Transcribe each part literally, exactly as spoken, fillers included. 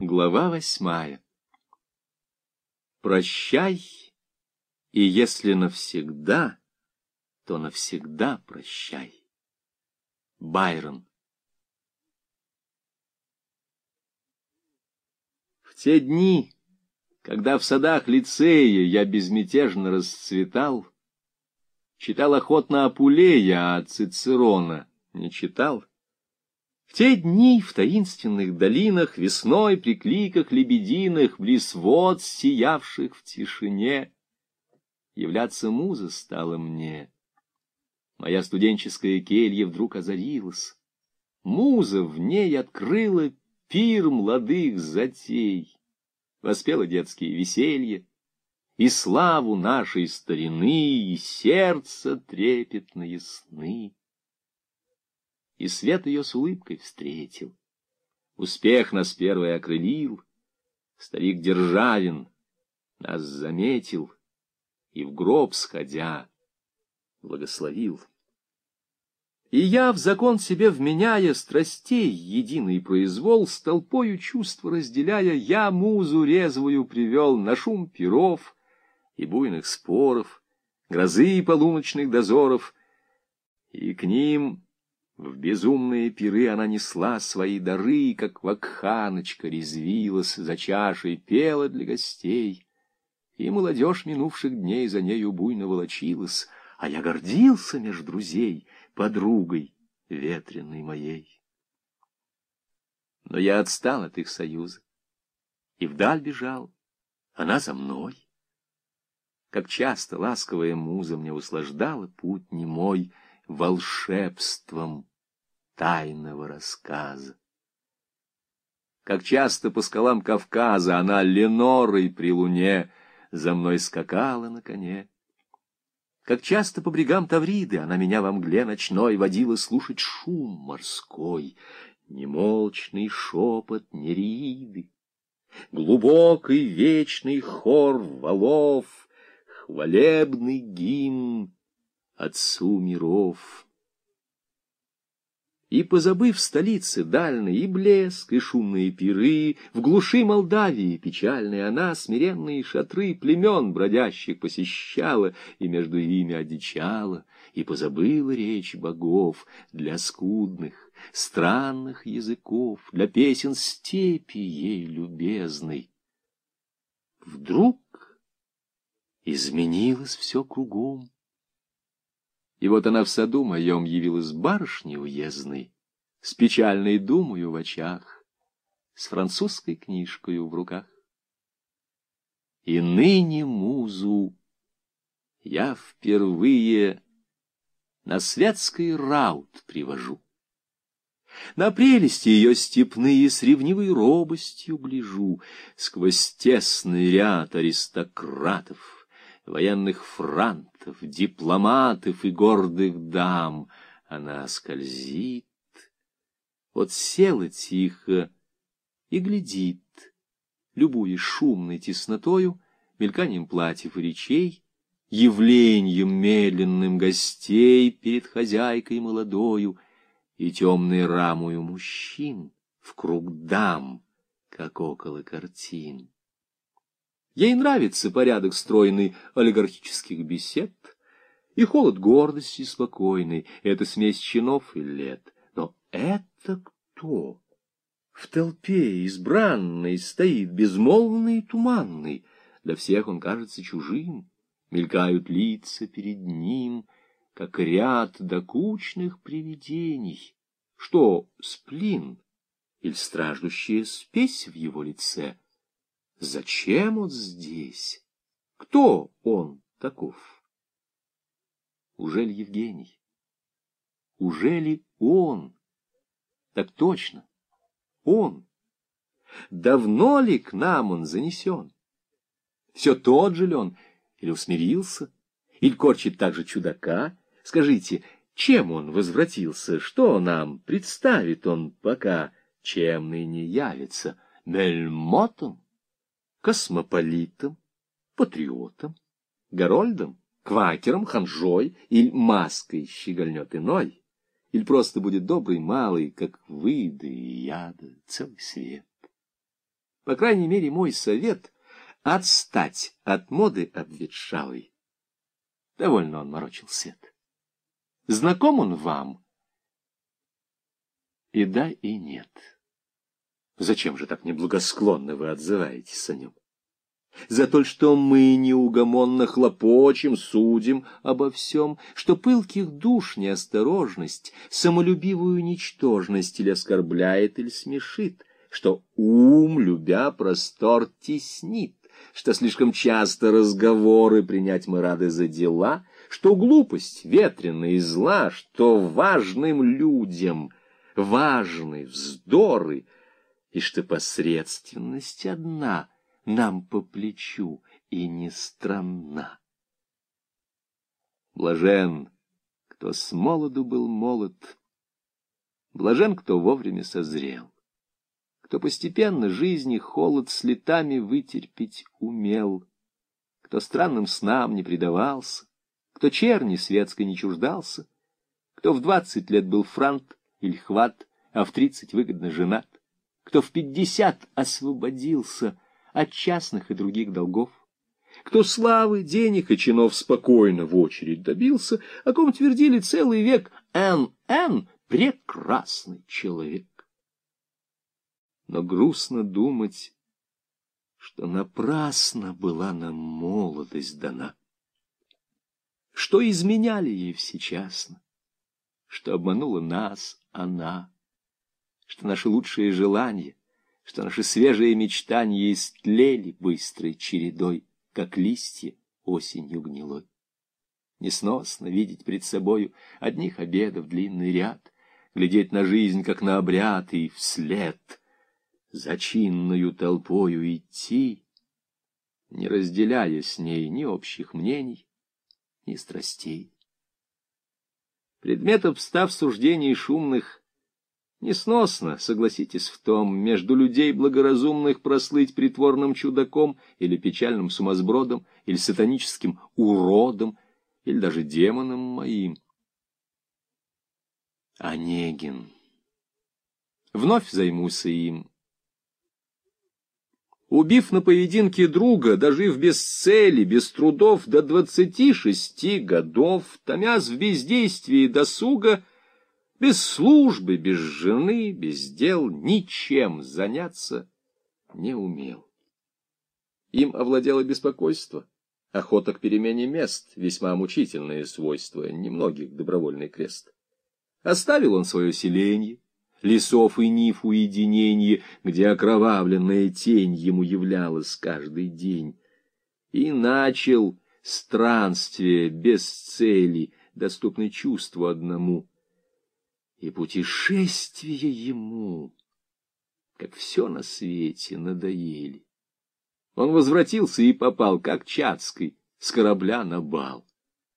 Глава восьмая. Прощай, и если навсегда, то навсегда прощай. Байрон. В те дни, когда в садах лицея я безмятежно расцветал, читал охотно Апулея, а Цицерона не читал. В те дни в таинственных долинах, весной при кликах лебединых, близ вод, сиявших в тишине, являться муза стала мне. Моя студенческая келья вдруг озарилась. Муза в ней открыла пир молодых затей, воспела детские веселья и славу нашей старины, и сердце трепетные сны. И свет ее с улыбкой встретил. Успех нас первый окрылил. Старик Державин нас заметил и в гроб сходя благословил. И я, в закон себе вменяя страстей единый произвол, с толпою чувства разделяя, я музу резвую привел на шум пиров и буйных споров, грозы полуночных дозоров, и к ним в безумные пиры она несла свои дары, как вакханочка резвилась за чашей, пела для гостей, и молодежь минувших дней за нею буйно волочилась, а я гордился меж друзей подругой ветреной моей. Но я отстал от их союза и вдаль бежал, она за мной. Как часто ласковая муза мне услаждала путь немой волшебством тайного рассказа. Как часто по скалам Кавказа она Ленорой при луне за мной скакала на коне. Как часто по брегам Тавриды она меня во мгле ночной водила слушать шум морской, немолчный шепот Нереиды, глубокий вечный хор валов, хвалебный гимн Отцу миров. И, позабыв в столице дальний и блеск, и шумные пиры, в глуши Молдавии печальной она смиренные шатры племен бродящих посещала, и между ими одичала, и позабыла речь богов для скудных, странных языков, для песен степи ей любезной. Вдруг изменилось все кругом. И вот она в саду моем явилась барышней уездной, с печальной думою в очах, с французской книжкою в руках. И ныне музу я впервые на светский раут привожу. На прелести ее степные с ревнивой робостью гляжу, сквозь тесный ряд аристократов, военных франтов, дипломатов и гордых дам она скользит. Вот села тихо и глядит, любуясь шумной теснотою, мельканием платьев и речей, явлением медленным гостей перед хозяйкой молодою и темной рамою мужчин в круг дам, как около картин. Ей нравится порядок стройный олигархических бесед и холод гордости спокойный, это смесь чинов и лет. Но это кто? В толпе избранной стоит безмолвный и туманный, для всех он кажется чужим, мелькают лица перед ним, как ряд докучных привидений. Что, сплин или страждущая спесь в его лице? Зачем он здесь? Кто он таков? Ужели Евгений? Ужели он? Так точно, он. Давно ли к нам он занесен? Все тот же ли он? Или усмирился? Или корчит так же чудака? Скажите, чем он возвратился? Что нам представит он пока? Чем ныне явится? Мельмотом? Космополитом, патриотом, Гарольдом, квакером, ханжой, или маской щегольнет иной, или просто будет добрый малый, как вы, да и я, да целый свет. По крайней мере, мой совет — отстать от моды обветшалой. Довольно он морочил свет. Знаком он вам? И да, и нет. Зачем же так неблагосклонно вы отзываетесь о нем? За то, что мы неугомонно хлопочем, судим обо всем, что пылких душ неосторожность, самолюбивую ничтожность или оскорбляет, или смешит, что ум, любя простор, теснит, что слишком часто разговоры принять мы рады за дела, что глупость ветрена и зла, что важным людям важны вздоры, и что посредственность одна нам по плечу и не странна. Блажен, кто с молоду был молод, блажен, кто вовремя созрел, кто постепенно жизни холод с летами вытерпеть умел, кто странным снам не предавался, кто черни светской не чуждался, кто в двадцать лет был франт или хват, а в тридцать выгодно женат, кто в пятьдесят освободился от частных и других долгов, кто славы, денег и чинов спокойно в очередь добился, о ком твердили целый век «Н. Н. прекрасный человек». Но грустно думать, что напрасно была нам молодость дана, что изменяли ей всечасно, что обманула нас она, что наши лучшие желания, что наши свежие мечтания истлели быстрой чередой, как листья осенью гнилой. Несносно видеть пред собою одних обедов длинный ряд, глядеть на жизнь, как на обряд, и вслед за чинною толпою идти, не разделяя с ней ни общих мнений, ни страстей. Предметов, став суждений шумных, несносно, согласитесь в том, между людей благоразумных прослыть притворным чудаком или печальным сумасбродом, или сатаническим уродом, или даже демоном моим. Онегин. Вновь займуся им. Убив на поединке друга, дожив без цели, без трудов до двадцати шести годов, томясь в бездействии досуга, без службы, без жены, без дел, ничем заняться не умел. Им овладело беспокойство, охота к перемене мест, весьма мучительное свойство, немногих добровольный крест. Оставил он свое селенье, лесов и нив уединенье, где окровавленная тень ему являлась каждый день, и начал странствие без цели, доступное чувству одному. И путешествия ему, как все на свете, надоели. Он возвратился и попал, как Чацкий, с корабля на бал.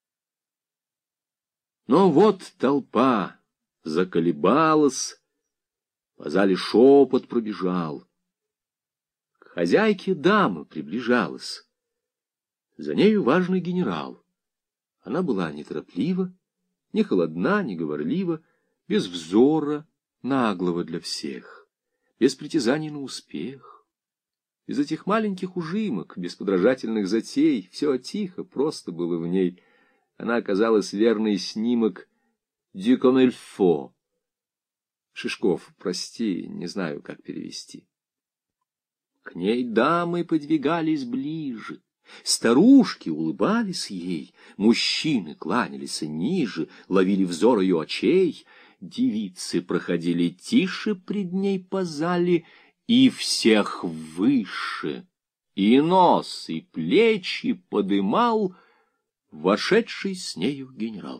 Но вот толпа заколебалась, по зале шепот пробежал. К хозяйке дама приближалась. За нею важный генерал. Она была нетороплива, не холодна, не говорлива, без взора наглого для всех, без притязаний на успех, без этих маленьких ужимок, без подражательных затей, все тихо, просто было в ней. Она оказалась верный снимок «du comme il faut». Шишков, прости, не знаю, как перевести. К ней дамы подвигались ближе, старушки улыбались ей, мужчины кланялись ниже, ловили взор ее очей, девицы проходили тише пред ней по зале, и всех выше, и нос, и плечи подымал вошедший с нею генерал.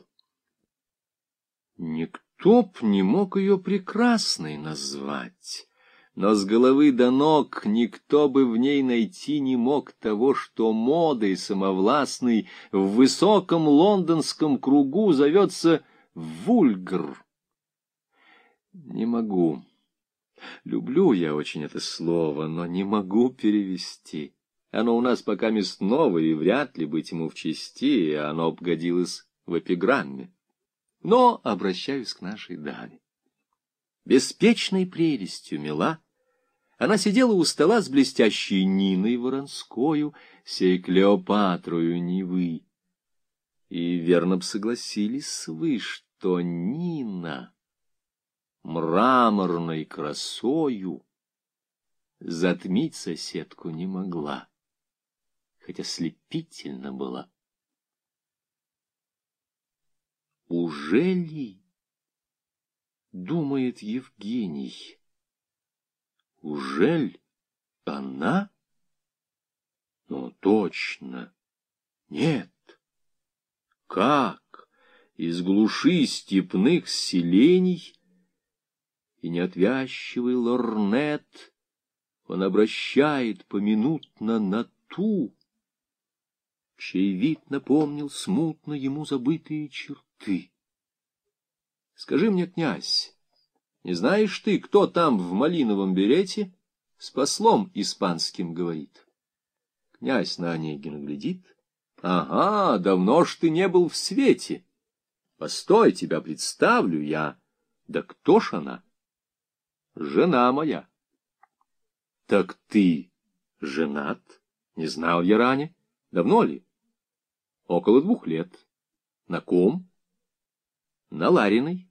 Никто б не мог ее прекрасной назвать, но с головы до ног никто бы в ней найти не мог того, что модой самовластной в высоком лондонском кругу зовется вульгар. Не могу. Люблю я очень это слово, но не могу перевести. Оно у нас пока мест новое, и вряд ли быть ему в чести, а оно обгодилось в эпиграмме. Но обращаюсь к нашей даме. Беспечной прелестью мила, Она сидела у стола с блестящей Ниной Воронскою, сей Клеопатрою Невы. И верно б согласились вы, что Нина мраморной красою затмить соседку не могла, хотя слепительно была. Ужели, думает Евгений, ужель она? Ну, точно, нет. Как из глуши степных селений и неотвязчивый лорнет он обращает поминутно на ту, чей вид напомнил смутно ему забытые черты. Скажи мне, князь, не знаешь ты, кто там в малиновом берете с послом испанским говорит? Князь на Онегина глядит. Ага, давно ж ты не был в свете. Постой, тебя представлю я. Да кто ж она? Жена моя. Так ты женат? Не знал я ранее. Давно ли? Около двух лет. На ком? На Лариной.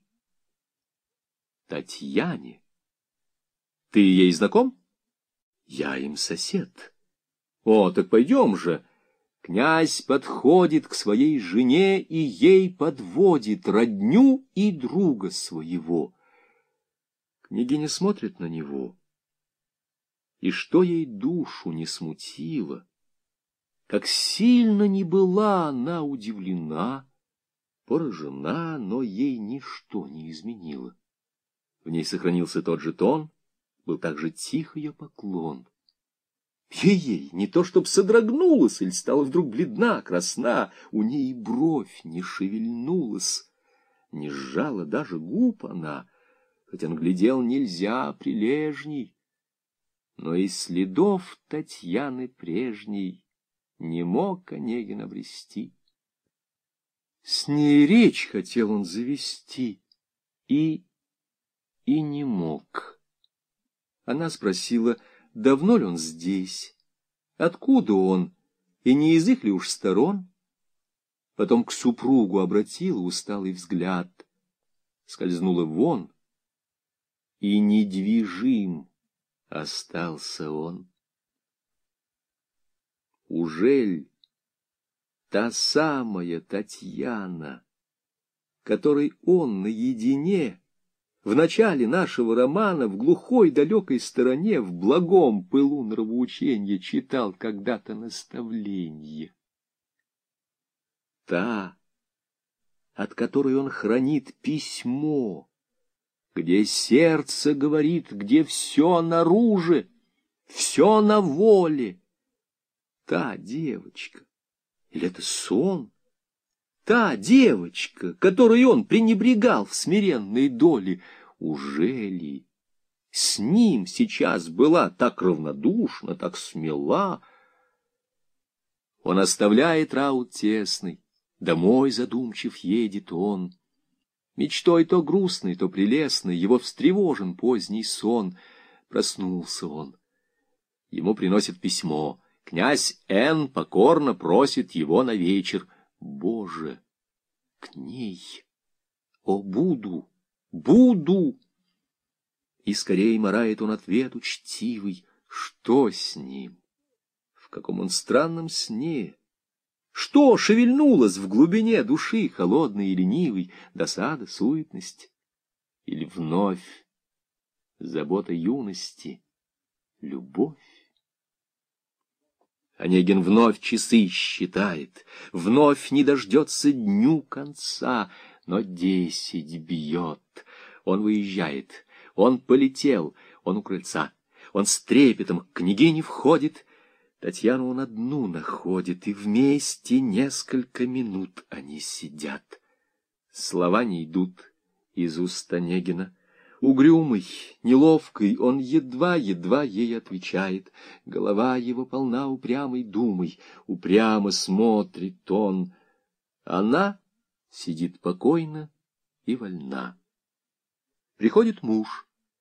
Татьяне. Ты ей знаком? Я им сосед. О, так пойдем же. Князь подходит к своей жене и ей подводит родню и друга своего. Княгиня смотрит на него, и что ей душу не смутило, как сильно не была она удивлена, поражена, но ей ничто не изменило. В ней сохранился тот же тон, был также тих ее поклон. Ей-ей, не то чтоб содрогнулась, или стала вдруг бледна, красна, у ней и бровь не шевельнулась, не сжала даже губ она, хоть он глядел нельзя прилежней, но и следов Татьяны прежней не мог Онегин обрести. С ней речь хотел он завести, и... и не мог. Она спросила, давно ли он здесь, откуда он, и не из их ли уж сторон? Потом к супругу обратила усталый взгляд, скользнула вон, и недвижим остался он. Ужель та самая Татьяна, которой он наедине в начале нашего романа в глухой далекой стороне в благом пылу нравоученья читал когда-то наставление? Та, от которой он хранит письмо, где сердце говорит, где все наруже, все на воле. Та девочка, или это сон? Та девочка, которой он пренебрегал в смиренной доле, ужели с ним сейчас была так равнодушна, так смела? Он оставляет раут тесный, домой задумчив едет он. Мечтой то грустной, то прелестной, его встревожен поздний сон. Проснулся он. Ему приносят письмо. Князь Н. покорно просит его на вечер. Боже, к ней! О, буду, буду! И скорее морает он ответ учтивый. Что с ним? В каком он странном сне? Что шевельнулось в глубине души, холодной и ленивой, досада, суетность? Или вновь забота юности, любовь? Онегин вновь часы считает, вновь не дождется дню конца, но десять бьет. Он выезжает, он полетел, он у крыльца, он с трепетом к княгине входит. Татьяну он одну находит, и вместе несколько минут они сидят. Слова не идут из уст Онегина. Угрюмый, неловкий, он едва-едва ей отвечает. Голова его полна упрямой думой, упрямо смотрит он. Она сидит покойно и вольна. Приходит муж.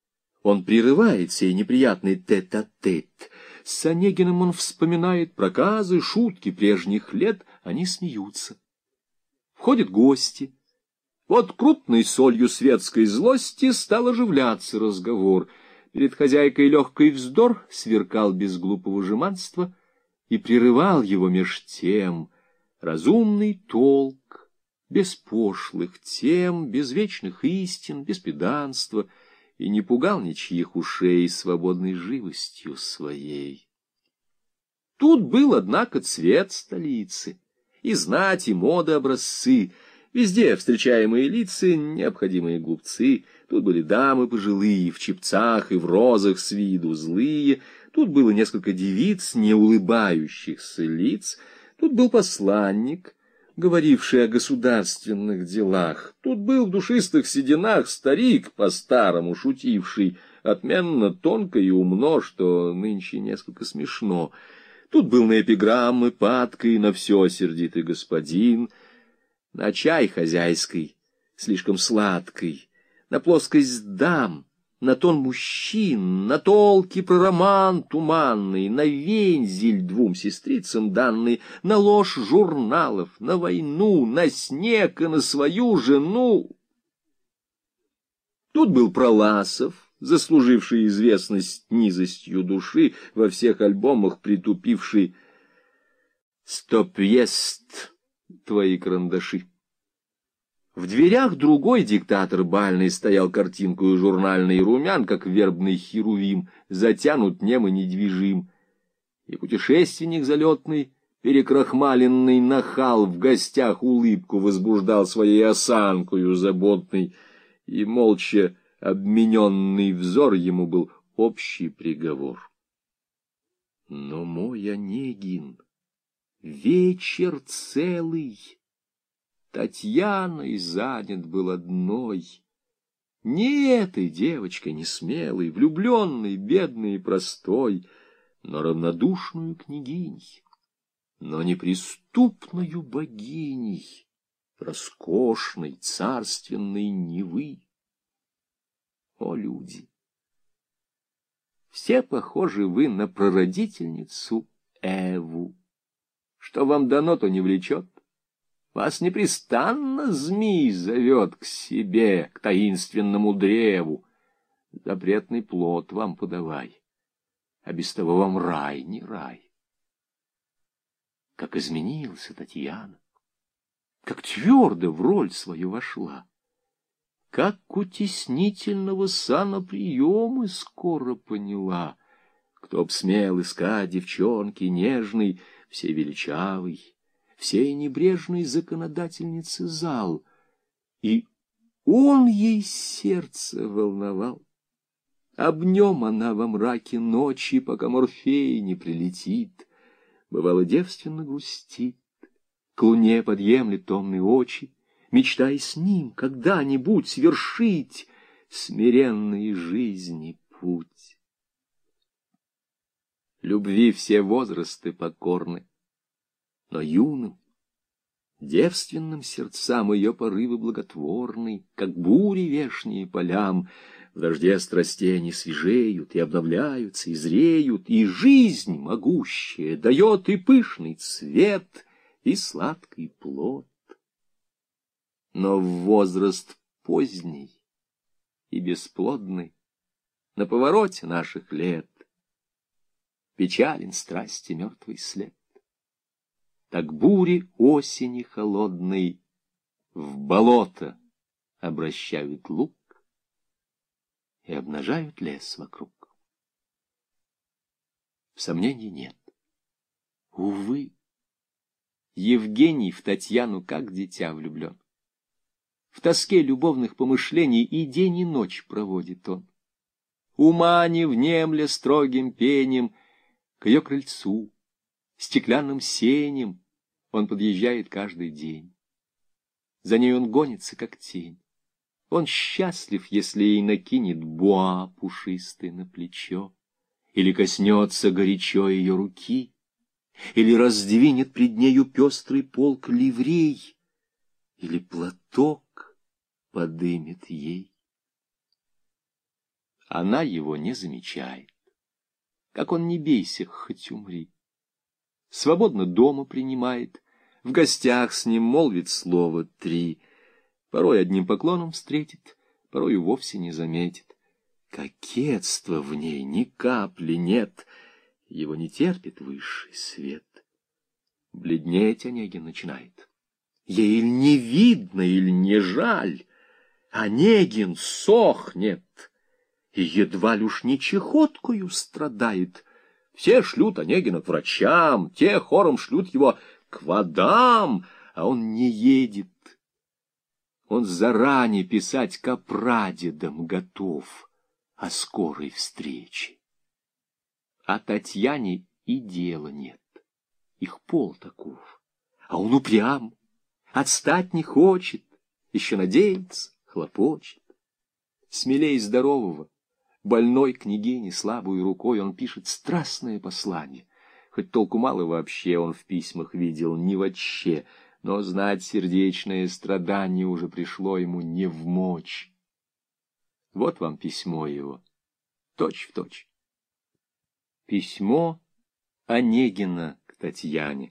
Он прерывает сей неприятный тет-а-тет. С Онегиным он вспоминает проказы, шутки прежних лет, они смеются. Входят гости. Вот крупной солью светской злости стал оживляться разговор. Перед хозяйкой легкий вздор сверкал без глупого жеманства, и прерывал его меж тем разумный толк, без пошлых тем, без вечных истин, без педанства, и не пугал ничьих ушей свободной живостью своей. Тут был, однако, цвет столицы, и знать, и мода образцы, везде встречаемые лица, необходимые глупцы. Тут были дамы пожилые, в чепцах и в розах с виду злые. Тут было несколько девиц, не улыбающихся лиц. Тут был посланник, говоривший о государственных делах. Тут был в душистых сединах старик, по-старому шутивший, отменно тонко и умно, что нынче несколько смешно. Тут был на эпиграммы падкой, на все сердитый господин, на чай хозяйский, слишком сладкий, на плоскость дам, на тон мужчин, на толки про роман туманный, на вензель двум сестрицам данный, на ложь журналов, на войну, на снег и на свою жену. Тут был Проласов, заслуживший известность низостью души, во всех альбомах притупивший «Стоп-ест» твои карандаши. В дверях другой диктатор бальный стоял картинкою журнальный румян, как вербный херувим, затянут нем и недвижим. И путешественник залетный, перекрахмаленный нахал, в гостях улыбку возбуждал своей осанкою заботной, и молча обмененный взор ему был общий приговор. Но мой Онегин вечер целый Татьяной занят был одной, не этой девочкой несмелой, влюбленной, бедной и простой, но равнодушную княгиней, но неприступною богиней, роскошной, царственной Невы. О, люди! Все похожи вы на прародительницу Эву. Что вам дано, то не влечет. Вас непрестанно змей зовет к себе, к таинственному древу. Запретный плод вам подавай, а без того вам рай не рай. Как изменился Татьяна, как твердо в роль свою вошла, как утеснительного сана приемы скоро поняла. Кто б смел искать девчонки нежной, всей величавой, всей небрежной законодательницы зал, и он ей сердце волновал. Об нем она во мраке ночи, пока Морфей не прилетит, бывало девственно грустит, к луне подъемлет томные очи, мечтая с ним когда-нибудь свершить смиренной жизни путь. Любви все возрасты покорны, но юным, девственным сердцам ее порывы благотворны, как бури вешние полям, в дожде страстей они свежеют и обновляются, и зреют, и жизнь могущая дает и пышный цвет, и сладкий плод. Но в возраст поздний и бесплодный, на повороте наших лет, печален страсти мертвый след. Так бури осени холодной в болото обращают луг и обнажают лес вокруг. Сомнений нет. Увы, Евгений в Татьяну как дитя влюблен. В тоске любовных помышлений и день, и ночь проводит он. Ума не внемля строгим пением, к ее крыльцу, стеклянным сеням он подъезжает каждый день. За ней он гонится, как тень. Он счастлив, если ей накинет буа пушистый на плечо, или коснется горячо ее руки, или раздвинет пред нею пестрый полк ливрей, или платок подымет ей. Она его не замечает. Как он не бейся, хоть умри. Свободно дома принимает, в гостях с ним молвит слово три. Порой одним поклоном встретит, порой и вовсе не заметит. Кокетства в ней ни капли нет, его не терпит высший свет. Бледнеть Онегин начинает. Ей или не видно, или не жаль. Онегин сохнет, и едва ли уж не чехоткою страдает. Все шлют Онегина к врачам, те хором шлют его к водам, а он не едет. Он заранее писать ко прадедам готов о скорой встрече. А Татьяне и дела нет, их пол таков, а он упрям, отстать не хочет, еще надеется, хлопочет. Смелей здорового, больной княгине слабой рукой он пишет страстное послание, хоть толку мало вообще он в письмах видел ни вообще, но знать сердечное страдание уже пришло ему не вмочь. Вот вам письмо его, точь в точь. Письмо Онегина к Татьяне.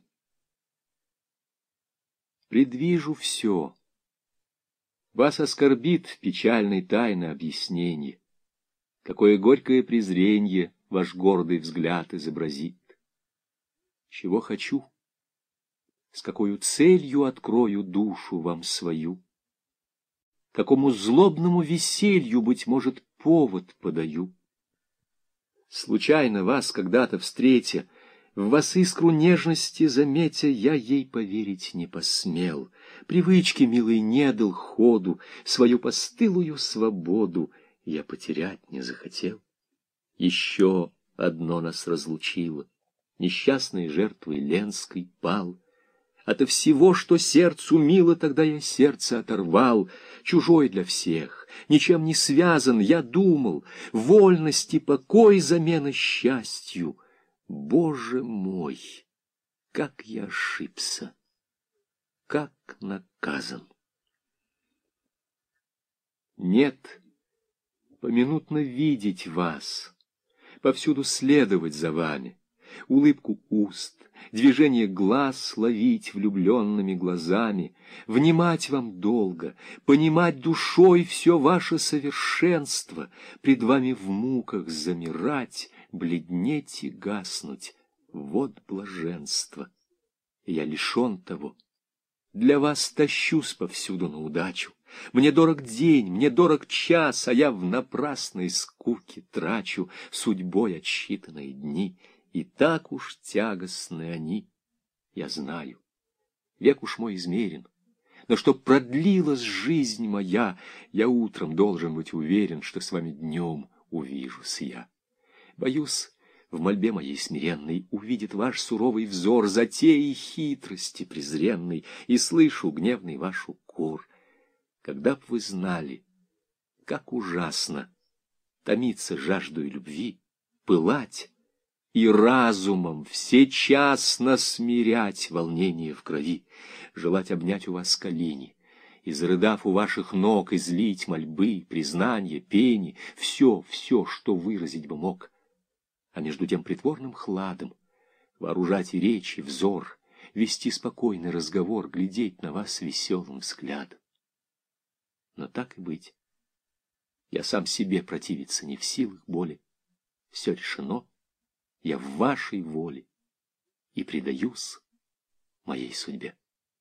Предвижу все. Вас оскорбит в печальной тайны объяснение. Какое горькое презренье ваш гордый взгляд изобразит. Чего хочу, с какою целью открою душу вам свою. Какому злобному веселью, быть может, повод подаю. Случайно вас когда-то встретя, в вас искру нежности заметя, я ей поверить не посмел, привычки милой не дал ходу, свою постылую свободу я потерять не захотел. Еще одно нас разлучило, несчастной жертвой Ленской пал. Ото всего, что сердцу мило, тогда я сердце оторвал, чужой для всех, ничем не связан, я думал, вольность и покой замена счастью. Боже мой, как я ошибся, как наказан. Нет, поминутно видеть вас, повсюду следовать за вами, улыбку уст, движение глаз ловить влюбленными глазами, внимать вам долго, понимать душой все ваше совершенство, пред вами в муках замирать, бледнеть и гаснуть, вот блаженство. Я лишен того. Для вас тащусь повсюду на удачу. Мне дорог день, мне дорог час, а я в напрасной скуке трачу судьбой отсчитанные дни. И так уж тягостны они, я знаю. Век уж мой измерен, но чтоб продлилась жизнь моя, я утром должен быть уверен, что с вами днем увижусь я. Боюсь, в мольбе моей смиренной увидит ваш суровый взор затеи хитрости презренной, и слышу гневный ваш укор. Когда б вы знали, как ужасно томиться жаждой любви, пылать, и разумом всечасно смирять волнение в крови, желать обнять у вас колени, и, зарыдав у ваших ног, излить мольбы, признания, пени, все, все, что выразить бы мог, а между тем притворным хладом вооружать и речь, и взор, вести спокойный разговор, глядеть на вас веселым взглядом. Но так и быть. Я сам себе противиться не в силах более. Все решено. Я в вашей воле и предаюсь моей судьбе.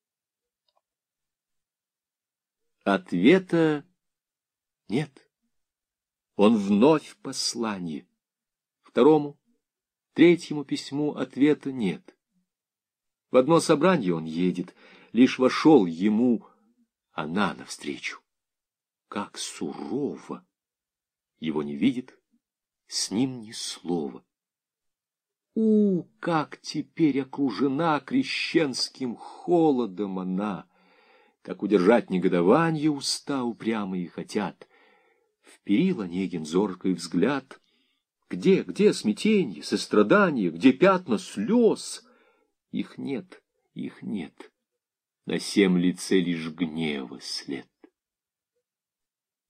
Ответа нет. Он вновь в послании. Второму, третьему письму ответа нет. В одно собрание он едет, лишь вошел ему она навстречу. Как сурово! Его не видит, с ним ни слова. У, как теперь окружена крещенским холодом она! Как удержать негодование уста упрямые хотят. Вперил Онегин зоркий взгляд. Где, где смятенье, сострадание, где пятна слез? Их нет, их нет. На сем лице лишь гнева след.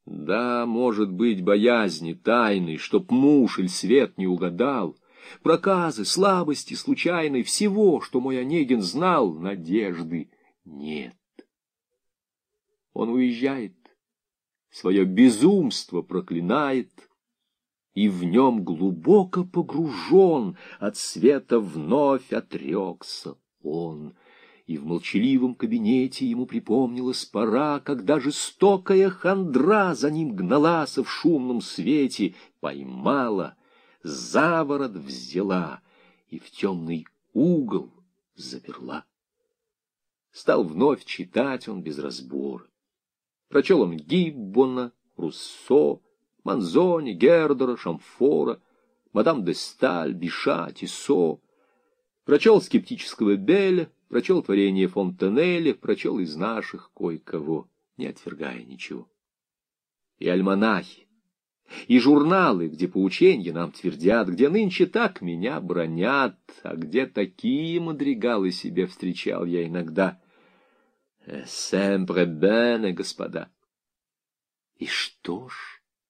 Да, может быть, боязни тайной, чтоб муж или свет не угадал, проказы, слабости случайной, всего, что мой Онегин знал, надежды нет. Он уезжает, свое безумство проклинает, и в нем глубоко погружен, от света вновь отрекся он. И в молчаливом кабинете ему припомнилась пора, когда жестокая хандра за ним гналася в шумном свете, поймала, заворот взяла и в темный угол заперла. Стал вновь читать он без разбора. Прочел он Гиббона, Руссо, Манзони, Гердера, Шамфора, мадам де Сталь, Биша, Тиссо. Прочел скептического Беля, прочел творение Фонтенеля, прочел из наших кое-кого, не отвергая ничего. И альманахи, и журналы, где поученья нам твердят, где нынче так меня бронят, а где такие мадригалы себе встречал я иногда. Семпре бене, господа. И что ж?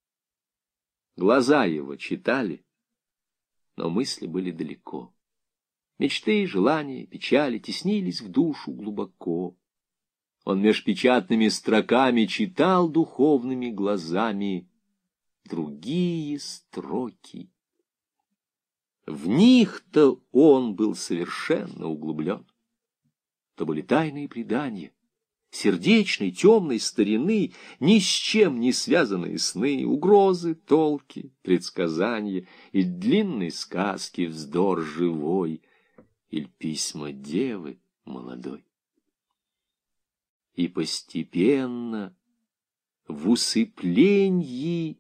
Глаза его читали, но мысли были далеко. Мечты, желания, печали теснились в душу глубоко. Он меж печатными строками читал духовными глазами другие строки. В них-то он был совершенно углублен. То были тайные предания, сердечной, темной старины, ни с чем не связанные сны, угрозы, толки, предсказания и длинные сказки, вздор живой, или письма девы молодой. И постепенно в усыплении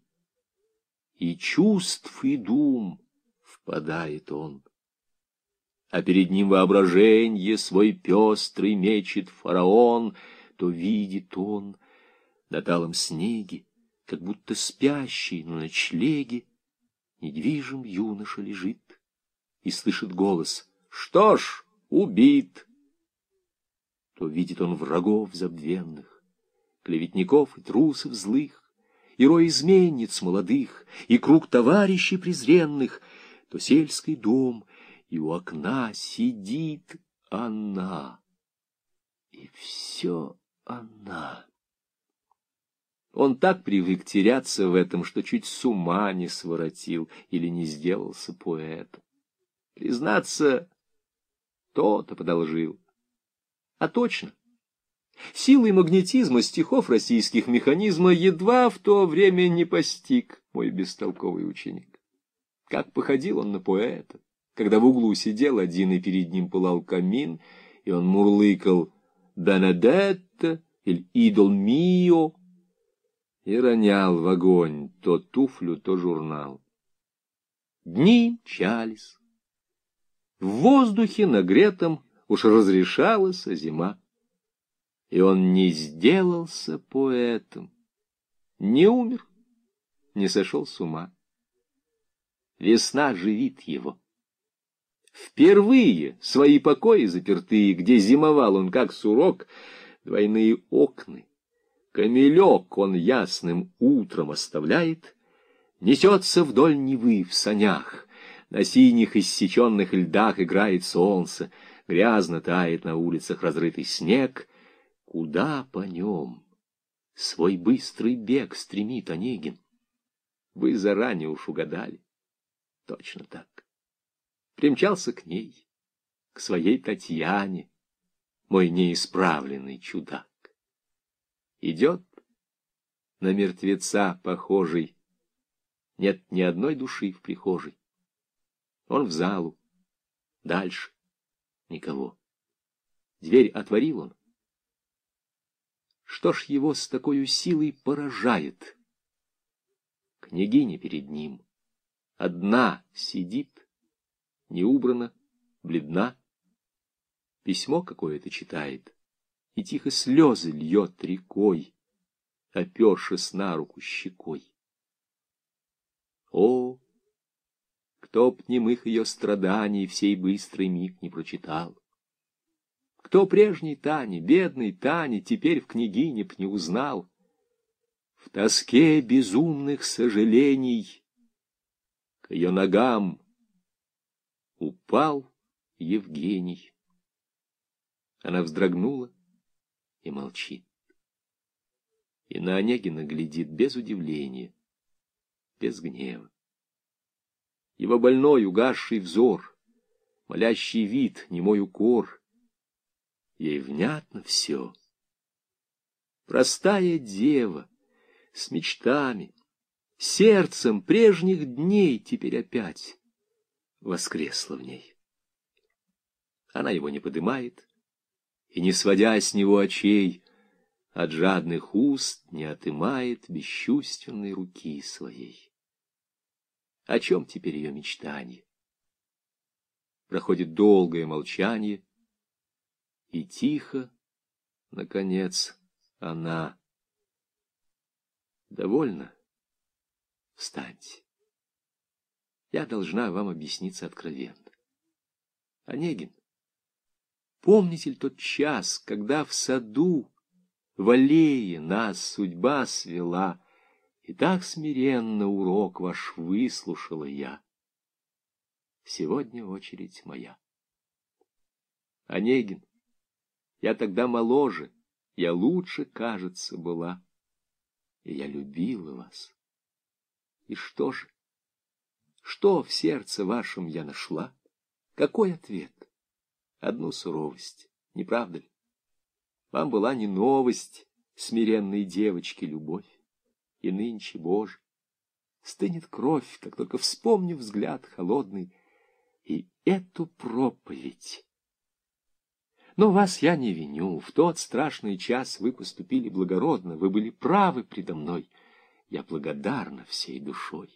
и чувств, и дум впадает он. А перед ним воображенье свой пестрый мечет фараон, то видит он на талом снеге, как будто спящий на ночлеге, недвижим юноша лежит и слышит голос: «Что ж, убит!» То видит он врагов забвенных, клеветников и трусов злых, и рой изменниц молодых, и круг товарищей презренных, то сельский дом, и у окна сидит она, и все она. Он так привык теряться в этом, что чуть с ума не своротил или не сделался поэтом. Признаться, то-то подолжил. А точно, силой магнетизма стихов российских механизма едва в то время не постиг мой бестолковый ученик. Как походил он на поэта, когда в углу сидел один, и перед ним пылал камин, и он мурлыкал «Бенедетто» или «Идол мио» и ронял в огонь то туфлю, то журнал. Дни мчались. В воздухе нагретом уж разрешалась зима. И он не сделался поэтом, не умер, не сошел с ума. Весна живит его. Впервые свои покои запертые, где зимовал он как сурок, двойные окна, камелек он ясным утром оставляет, несется вдоль Невы в санях, на синих иссеченных льдах играет солнце, грязно тает на улицах разрытый снег. Куда по нем свой быстрый бег стремит Онегин? Вы заранее уж угадали. Точно так. Примчался к ней, к своей Татьяне, мой неисправленный чудак. Идет на мертвеца похожий, нет ни одной души в прихожей. Он в залу, дальше никого. Дверь отворил он. Что ж его с такой силой поражает? Княгиня перед ним одна сидит, не убрана, бледна, письмо какое-то читает и тихо слезы льет рекой, опершись на руку щекой. О, кто б немых ее страданий в сей быстрый миг не прочитал! Кто прежней Тани, бедной Тани, теперь в княгине б не узнал? В тоске безумных сожалений к ее ногам упал Евгений. Она вздрогнула и молчит. И на Онегина глядит без удивления, без гнева. Его больной, угасший взор, молящий вид, немой укор. Ей внятно все. Простая дева, с мечтами, сердцем прежних дней теперь опять воскресла в ней. Она его не подымает, и, не сводя с него очей, от жадных уст не отымает бесчувственной руки своей. О чем теперь ее мечтание? Проходит долгое молчание, и тихо, наконец, она: довольно, встаньте. Я должна вам объясниться откровенно. Онегин, помните ли тот час, когда в саду, в аллее нас судьба свела, и так смиренно урок ваш выслушала я? Сегодня очередь моя. Онегин, я тогда моложе, я лучше, кажется, была, и я любила вас. И что же? Что в сердце вашем я нашла? Какой ответ? Одну суровость, не правда ли? Вам была не новость смиренной девочки любовь, и нынче, Боже, стынет кровь, как только вспомню взгляд холодный и эту проповедь. Но вас я не виню. В тот страшный час вы поступили благородно, вы были правы предо мной. Я благодарна всей душой.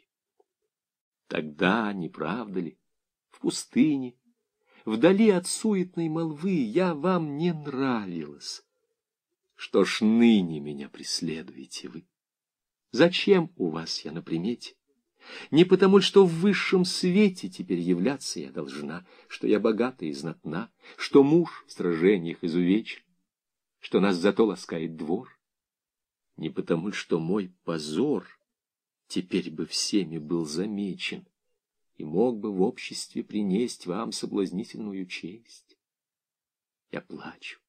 Тогда, не правда ли, в пустыне, вдали от суетной молвы, я вам не нравилась. Что ж ныне меня преследуете вы? Зачем у вас я на примете? Не потому, что в высшем свете теперь являться я должна, что я богата и знатна, что муж в сражениях изувечен, что нас зато ласкает двор. Не потому, что мой позор теперь бы всеми был замечен и мог бы в обществе принесть вам соблазнительную честь. Я плачу.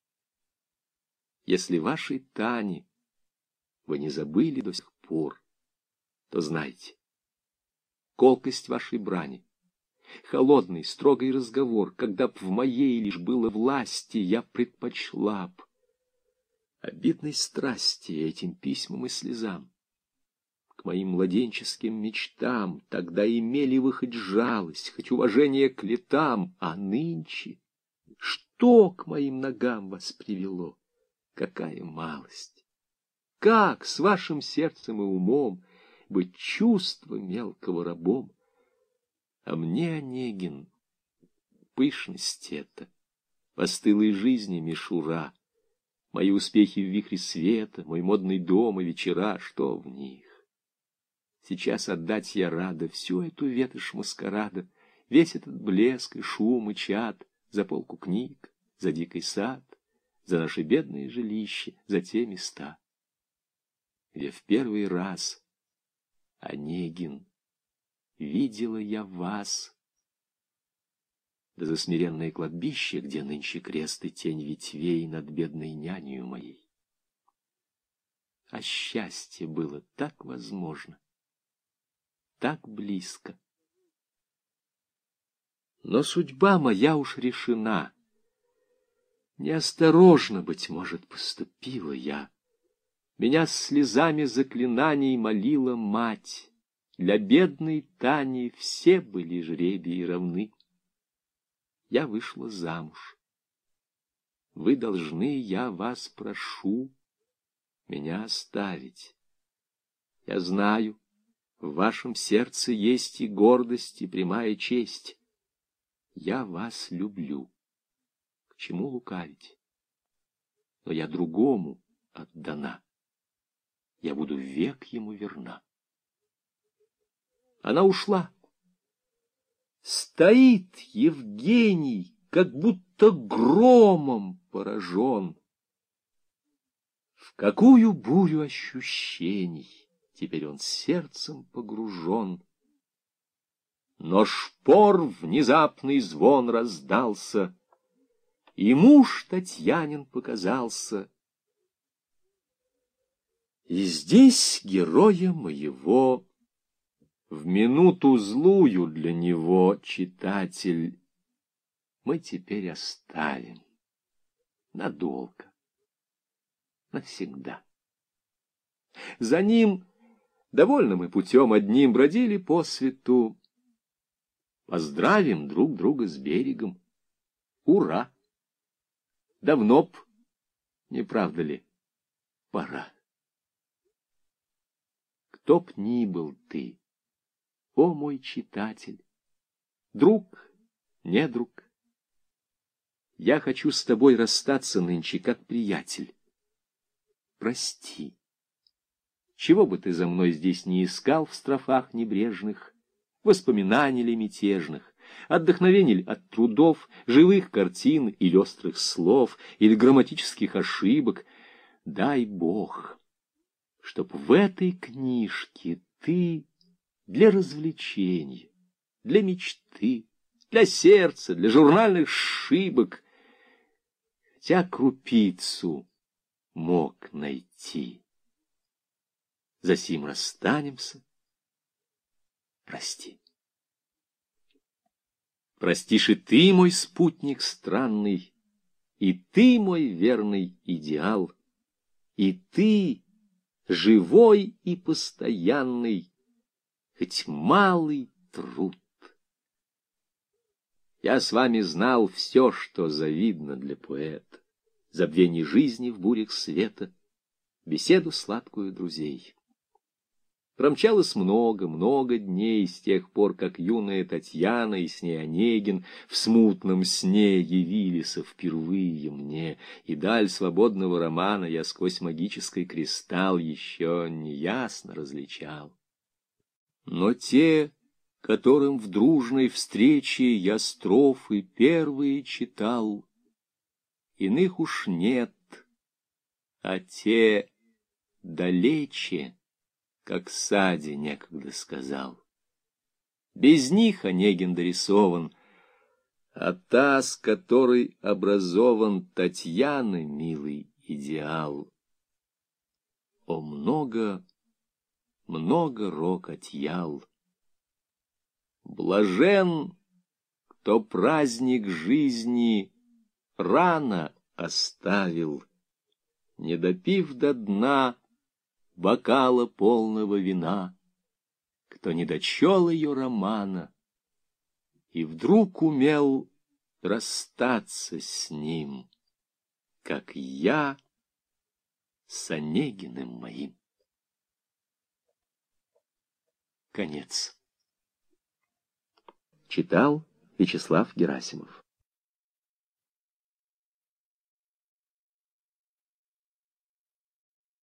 Если вашей Тане вы не забыли до сих пор, то знайте, колкость вашей брани, холодный, строгий разговор, когда б в моей лишь было власти, я предпочла б обидной страсти этим письмам и слезам. К моим младенческим мечтам тогда имели вы хоть жалость, хоть уважение к летам, а нынче что к моим ногам вас привело? Какая малость! Как с вашим сердцем и умом быть чувства мелкого рабом? А мне, Онегин, пышность эта, постылой жизни мишура, мои успехи в вихре света, мой модный дом и вечера, что в них? Сейчас отдать я рада всю эту ветошь маскарада, весь этот блеск и шум и чад, за полку книг, за дикий сад, за наши бедные жилища, за те места, где в первый раз, Онегин, видела я вас, да за смиренное кладбище, где нынче крест и тень ветвей над бедной нянею моей. А счастье было так возможно, так близко. Но судьба моя уж решена. Неосторожно, быть может, поступила я. Меня с слезами заклинаний молила мать. Для бедной Тани все были жребии равны. Я вышла замуж. Вы должны, я вас прошу, меня оставить. Я знаю, в вашем сердце есть и гордость, и прямая честь. Я вас люблю. К чему лукавить? Но я другому отдана. Я буду век ему верна. Она ушла. Стоит Евгений, как будто громом поражен. В какую бурю ощущений теперь он сердцем погружен. Но шпор внезапный звон раздался, и муж Татьянин показался. И здесь героя моего, в минуту злую для него, читатель, мы теперь оставим надолго, навсегда. За ним довольно мы путем одним бродили по свету. Поздравим друг друга с берегом. Ура! Давно б, не правда ли, пора. Кто б ни был ты, о мой читатель, друг, не друг, я хочу с тобой расстаться нынче как приятель. Прости. Чего бы ты за мной здесь не искал в строфах небрежных, воспоминаний ли мятежных, отдохновений ли от трудов, живых картин или острых слов, или грамматических ошибок, дай Бог, чтоб в этой книжке ты для развлечения, для мечты, для сердца, для журнальных сшибок хотя крупицу мог найти. Засим расстанемся. Прости. Простишь и ты, мой спутник странный, и ты, мой верный идеал, и ты, живой и постоянный, хоть малый труд. Я с вами знал все, что завидно для поэта, забвение жизни в бурях света, беседу сладкую друзей. Промчалось много, много дней с тех пор, как юная Татьяна и с ней Онегин в смутном сне явились впервые мне, и даль свободного романа я сквозь магический кристалл еще неясно различал. Но те, которым в дружной встрече я строфы первые читал, иных уж нет, а те далече, как Сади некогда сказал. Без них Онегин дорисован, а та, с которой образован Татьяны, милый идеал. О, много, много рок отъял. Блажен, кто праздник жизни рано оставил, не допив до дна бокала полного вина, кто не дочел ее романа и вдруг умел расстаться с ним, как я с Онегиным моим. Конец. Читал Вячеслав Герасимов.